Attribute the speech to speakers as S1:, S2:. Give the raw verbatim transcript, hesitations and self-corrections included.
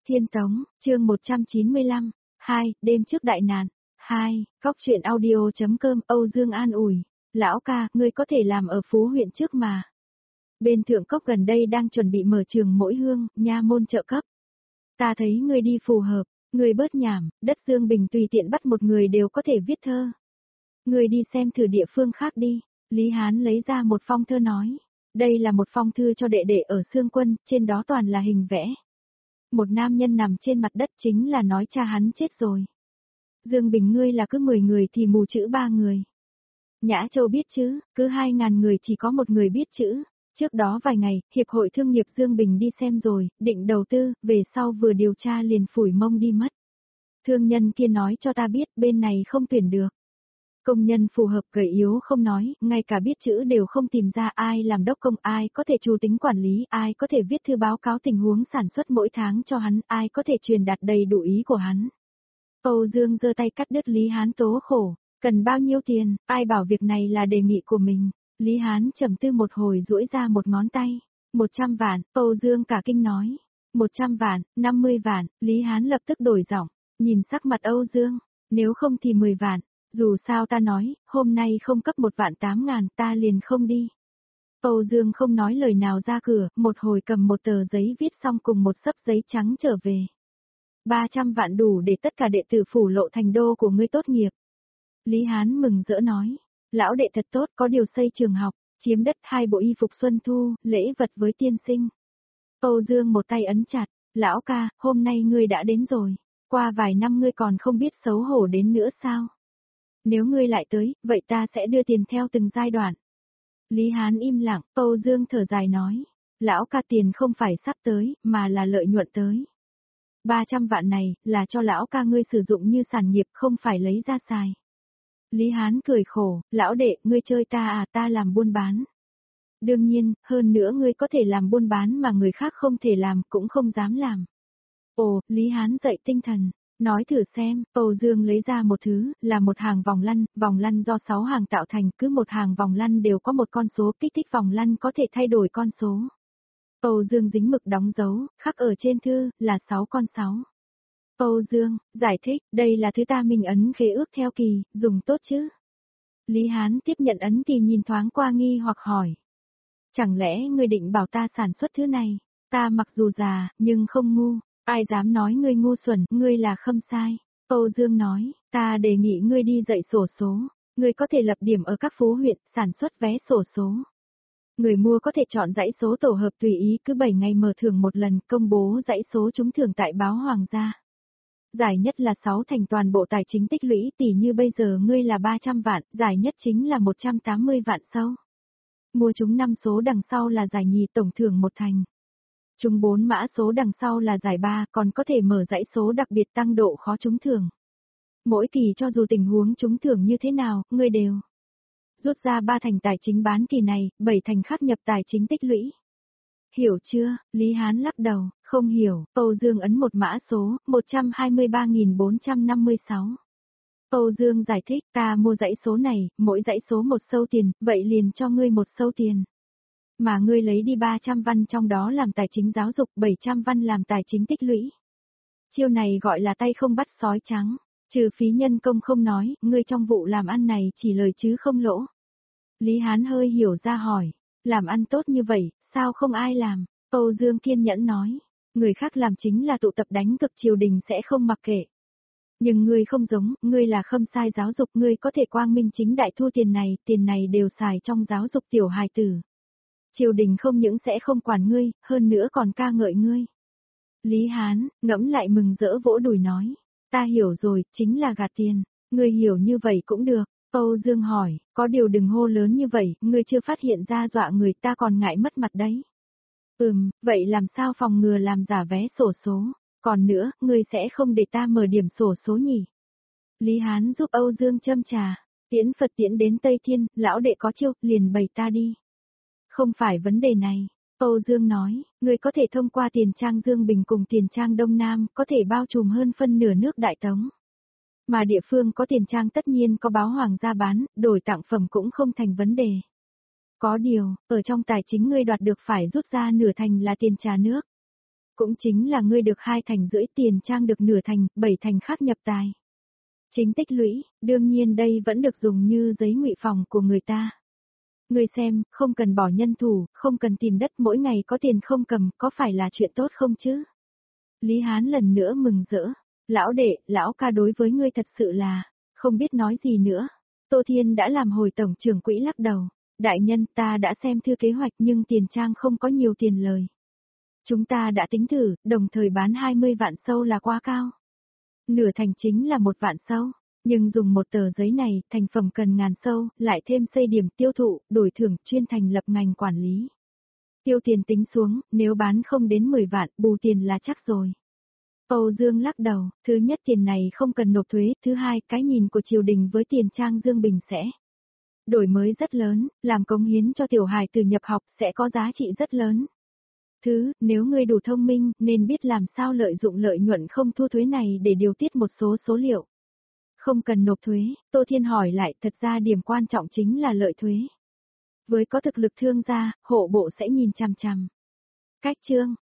S1: Thiên Tống, chương một trăm chín mươi lăm, hai, đêm trước đại nạn. hai, Góc truyện audio.com, Âu Dương an ủi. Lão ca, ngươi có thể làm ở Phú huyện trước mà. Bên Thượng Cốc gần đây đang chuẩn bị mở trường mỗi hương, nha môn trợ cấp. Ta thấy ngươi đi phù hợp, ngươi bớt nhảm, đất Dương Bình tùy tiện bắt một người đều có thể viết thơ. Ngươi đi xem thử địa phương khác đi. Lý Hán lấy ra một phong thơ nói. Đây là một phong thư cho đệ đệ ở Xương Quân, trên đó toàn là hình vẽ. Một nam nhân nằm trên mặt đất chính là nói cha hắn chết rồi. Dương Bình ngươi là cứ mười người thì mù chữ ba người. Nhã Châu biết chữ, cứ hai ngàn người chỉ có một người biết chữ. Trước đó vài ngày, Hiệp hội Thương nghiệp Dương Bình đi xem rồi, định đầu tư, về sau vừa điều tra liền phủi mông đi mất. Thương nhân kia nói cho ta biết bên này không tuyển được. Công nhân phù hợp gầy yếu không nói, ngay cả biết chữ đều không tìm ra ai làm đốc công, ai có thể chủ tính quản lý, ai có thể viết thư báo cáo tình huống sản xuất mỗi tháng cho hắn, ai có thể truyền đạt đầy đủ ý của hắn. Âu Dương giơ tay cắt đứt Lý Hán tố khổ, cần bao nhiêu tiền, ai bảo việc này là đề nghị của mình. Lý Hán trầm tư một hồi duỗi ra một ngón tay, một trăm vạn, Âu Dương cả kinh nói, một trăm vạn, năm mươi vạn, Lý Hán lập tức đổi giọng, nhìn sắc mặt Âu Dương, nếu không thì mười vạn. Dù sao ta nói, hôm nay không cấp một vạn tám ngàn ta liền không đi. Âu Dương không nói lời nào ra cửa, một hồi cầm một tờ giấy viết xong cùng một xấp giấy trắng trở về. ba trăm vạn đủ để tất cả đệ tử phủ Lộ Thành đô của ngươi tốt nghiệp. Lý Hán mừng rỡ nói, lão đệ thật tốt, có điều xây trường học, chiếm đất hai bộ y phục xuân thu, lễ vật với tiên sinh. Âu Dương một tay ấn chặt, lão ca, hôm nay ngươi đã đến rồi, qua vài năm ngươi còn không biết xấu hổ đến nữa sao? Nếu ngươi lại tới, vậy ta sẽ đưa tiền theo từng giai đoạn. Lý Hán im lặng, Âu Dương thở dài nói. Lão ca tiền không phải sắp tới, mà là lợi nhuận tới. ba trăm vạn này, là cho lão ca ngươi sử dụng như sản nghiệp không phải lấy ra xài. Lý Hán cười khổ, lão đệ, ngươi chơi ta à, ta làm buôn bán. Đương nhiên, hơn nữa ngươi có thể làm buôn bán mà người khác không thể làm, cũng không dám làm. Ồ, Lý Hán dậy tinh thần. Nói thử xem, Âu Dương lấy ra một thứ, là một hàng vòng lăn, vòng lăn do sáu hàng tạo thành, cứ một hàng vòng lăn đều có một con số, kích thích vòng lăn có thể thay đổi con số. Âu Dương dính mực đóng dấu, khắc ở trên thư, là sáu con sáu. Âu Dương, giải thích, đây là thứ ta mình ấn khế ước theo kỳ, dùng tốt chứ? Lý Hán tiếp nhận ấn thì nhìn thoáng qua nghi hoặc hỏi. Chẳng lẽ ngươi định bảo ta sản xuất thứ này? Ta mặc dù già, nhưng không ngu. Ai dám nói ngươi ngu xuẩn, ngươi là khâm sai. Âu Dương nói, ta đề nghị ngươi đi dạy sổ số, ngươi có thể lập điểm ở các phố huyện, sản xuất vé sổ số. Người mua có thể chọn dãy số tổ hợp tùy ý, cứ bảy ngày mở thưởng một lần, công bố dãy số trúng thưởng tại báo Hoàng gia. Giải nhất là sáu thành toàn bộ tài chính tích lũy, tỷ như bây giờ ngươi là ba trăm vạn, giải nhất chính là một trăm tám mươi vạn sau. Mua trúng năm số đằng sau là giải nhì, tổng thưởng một thành. Trúng bốn mã số đằng sau là giải ba, còn có thể mở dãy số đặc biệt tăng độ khó trúng thưởng. Mỗi kỳ cho dù tình huống trúng thưởng như thế nào, ngươi đều rút ra ba thành tài chính bán kỳ này, bảy thành khắc nhập tài chính tích lũy. Hiểu chưa? Lý Hán lắc đầu, không hiểu. Âu Dương ấn một mã số, một trăm hai mươi ba nghìn bốn trăm năm mươi sáu. Âu Dương giải thích, ta mua dãy số này, mỗi dãy số một sâu tiền, vậy liền cho ngươi một sâu tiền. Mà ngươi lấy đi ba trăm văn trong đó làm tài chính giáo dục, bảy trăm văn làm tài chính tích lũy. Chiêu này gọi là tay không bắt sói trắng, trừ phí nhân công không nói, ngươi trong vụ làm ăn này chỉ lời chứ không lỗ. Lý Hán hơi hiểu ra hỏi, làm ăn tốt như vậy, sao không ai làm? Âu Dương kiên nhẫn nói, người khác làm chính là tụ tập đánh cực triều đình sẽ không mặc kệ. Nhưng ngươi không giống, ngươi là khâm sai giáo dục, ngươi có thể quang minh chính đại thu tiền này, tiền này đều xài trong giáo dục tiểu hài tử. Triều đình không những sẽ không quản ngươi, hơn nữa còn ca ngợi ngươi. Lý Hán, ngẫm lại mừng rỡ vỗ đùi nói, ta hiểu rồi, chính là gạt tiền, ngươi hiểu như vậy cũng được. Âu Dương hỏi, có điều đừng hô lớn như vậy, ngươi chưa phát hiện ra dọa người ta còn ngại mất mặt đấy. Ừm, vậy làm sao phòng ngừa làm giả vé sổ số, còn nữa, ngươi sẽ không để ta mở điểm sổ số nhỉ? Lý Hán giúp Âu Dương châm trà, tiễn Phật tiễn đến Tây Thiên, lão đệ có chiêu, liền bày ta đi. Không phải vấn đề này, Âu Dương nói, ngươi có thể thông qua tiền trang Dương Bình cùng tiền trang Đông Nam, có thể bao trùm hơn phân nửa nước Đại Tống. Mà địa phương có tiền trang tất nhiên có báo Hoàng gia bán, đổi tặng phẩm cũng không thành vấn đề. Có điều, ở trong tài chính ngươi đoạt được phải rút ra nửa thành là tiền trà nước. Cũng chính là ngươi được hai thành rưỡi tiền trang được nửa thành, bảy thành khác nhập tài. Chính tích lũy, đương nhiên đây vẫn được dùng như giấy ngụy phòng của người ta. Ngươi xem, không cần bỏ nhân thủ, không cần tìm đất mỗi ngày có tiền không cầm, có phải là chuyện tốt không chứ? Lý Hán lần nữa mừng rỡ. Lão đệ, lão ca đối với ngươi thật sự là, không biết nói gì nữa. Tô Thiên đã làm hồi tổng trưởng quỹ lắc đầu. Đại nhân, ta đã xem thư kế hoạch nhưng tiền trang không có nhiều tiền lời. Chúng ta đã tính thử, đồng thời bán hai mươi vạn sâu là quá cao. Nửa thành chính là một vạn sâu, nhưng dùng một tờ giấy này, thành phẩm cần ngàn sâu, lại thêm xây điểm tiêu thụ, đổi thưởng, chuyên thành lập ngành quản lý. Tiêu tiền tính xuống, nếu bán không đến mười vạn, bù tiền là chắc rồi. Âu Dương lắc đầu, thứ nhất tiền này không cần nộp thuế, thứ hai, cái nhìn của triều đình với tiền trang Dương Bình sẽ đổi mới rất lớn, làm cống hiến cho tiểu hài từ nhập học sẽ có giá trị rất lớn. Thứ, nếu ngươi đủ thông minh, nên biết làm sao lợi dụng lợi nhuận không thu thuế này để điều tiết một số số liệu. Không cần nộp thuế, Tô Thiên hỏi lại, thật ra điểm quan trọng chính là lợi thuế. Với có thực lực thương gia, hộ bộ sẽ nhìn chằm chằm. Cách chương